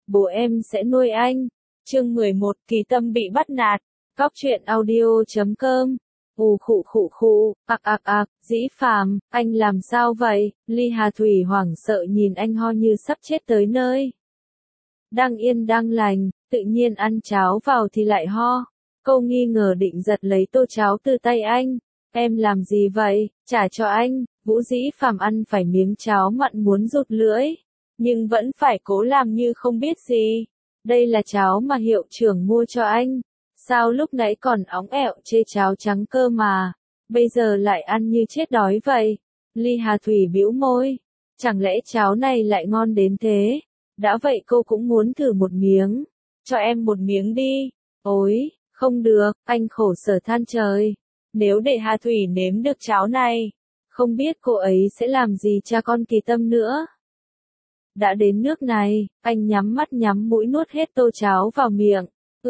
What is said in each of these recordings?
bố em sẽ nuôi anh. Chương 11, Kỳ Tâm bị bắt nạt. Cóc truyện audio.com. Khụ, Dĩ Phàm, anh làm sao vậy? Ly Hà Thủy hoảng sợ nhìn anh ho như sắp chết tới nơi. Đang yên đang lành, tự nhiên ăn cháo vào thì lại ho. Cô nghi ngờ định giật lấy tô cháo từ tay anh. Em làm gì vậy? Trả cho anh. Vũ Dĩ Phàm ăn phải miếng cháo mặn muốn rụt lưỡi, nhưng vẫn phải cố làm như không biết gì. Đây là cháo mà hiệu trưởng mua cho anh. Sao lúc nãy còn óng ẹo chê cháo trắng cơ mà, bây giờ lại ăn như chết đói vậy? Ly Hà Thủy bĩu môi. Chẳng lẽ cháo này lại ngon đến thế? Đã vậy cô cũng muốn thử một miếng. Cho em một miếng đi. Ôi, không được, anh khổ sở than trời. Nếu để Hà Thủy nếm được cháo này, không biết cô ấy sẽ làm gì cha con Kỳ Tâm nữa. Đã đến nước này, anh nhắm mắt nhắm mũi nuốt hết tô cháo vào miệng.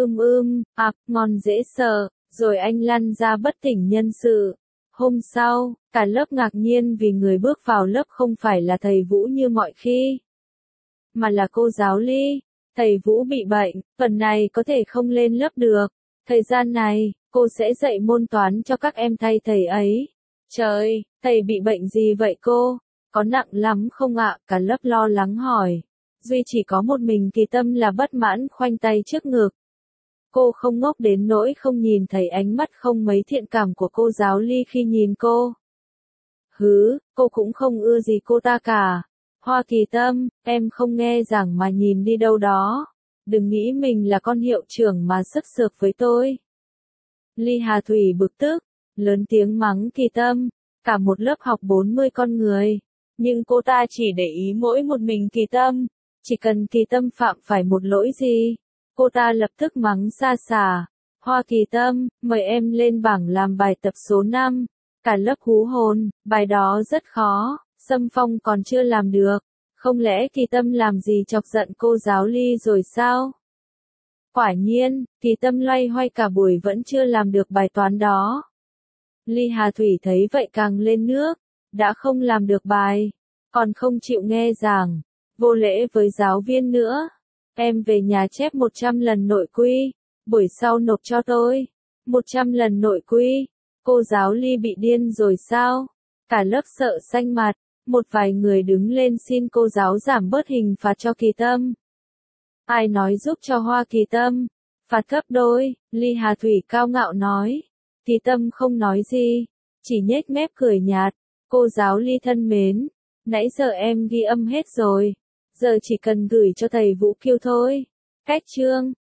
Ngon dễ sợ, rồi anh lăn ra bất tỉnh nhân sự. Hôm sau, cả lớp ngạc nhiên vì người bước vào lớp không phải là thầy Vũ như mọi khi, mà là cô giáo Ly. Thầy Vũ bị bệnh, phần này có thể không lên lớp được. Thời gian này, cô sẽ dạy môn toán cho các em thay thầy ấy. Trời, thầy bị bệnh gì vậy cô? Có nặng lắm không ạ? Cả lớp lo lắng hỏi. Duy chỉ có một mình Kỳ Tâm là bất mãn khoanh tay trước ngực. Cô không ngốc đến nỗi không nhìn thấy ánh mắt không mấy thiện cảm của cô giáo Ly khi nhìn cô. Cô cũng không ưa gì cô ta cả. Hoa Kỳ Tâm, em không nghe giảng mà nhìn đi đâu đó. Đừng nghĩ mình là con hiệu trưởng mà sức sược với tôi. Ly Hà Thủy bực tức, lớn tiếng mắng Kỳ Tâm. Cả một lớp học 40 con người, nhưng cô ta chỉ để ý mỗi một mình Kỳ Tâm. Chỉ cần Kỳ Tâm phạm phải một lỗi gì, cô ta lập tức mắng xa xả. Hoa Kỳ Tâm, mời em lên bảng làm bài tập số 5. Cả lớp hú hồn, bài đó rất khó, Sâm Phong còn chưa làm được. Không lẽ Kỳ Tâm làm gì chọc giận cô giáo Ly rồi sao? Quả nhiên, Kỳ Tâm loay hoay cả buổi vẫn chưa làm được bài toán đó. Ly Hà Thủy thấy vậy càng lên nước, đã không làm được bài, còn không chịu nghe giảng, vô lễ với giáo viên nữa. Em về nhà chép 100 lần nội quy, buổi sau nộp cho tôi. 100 lần nội quy, cô giáo Ly bị điên rồi sao? Cả lớp sợ xanh mặt, một vài người đứng lên xin cô giáo giảm bớt hình phạt cho Kỳ Tâm. Ai nói giúp cho Hoa Kỳ Tâm? Phạt gấp đôi, Ly Hà Thủy cao ngạo nói. Kỳ Tâm không nói gì, chỉ nhếch mép cười nhạt. Cô giáo Ly thân mến, nãy giờ em ghi âm hết rồi, giờ chỉ cần gửi cho thầy Vũ Kiêu thôi. Cách chương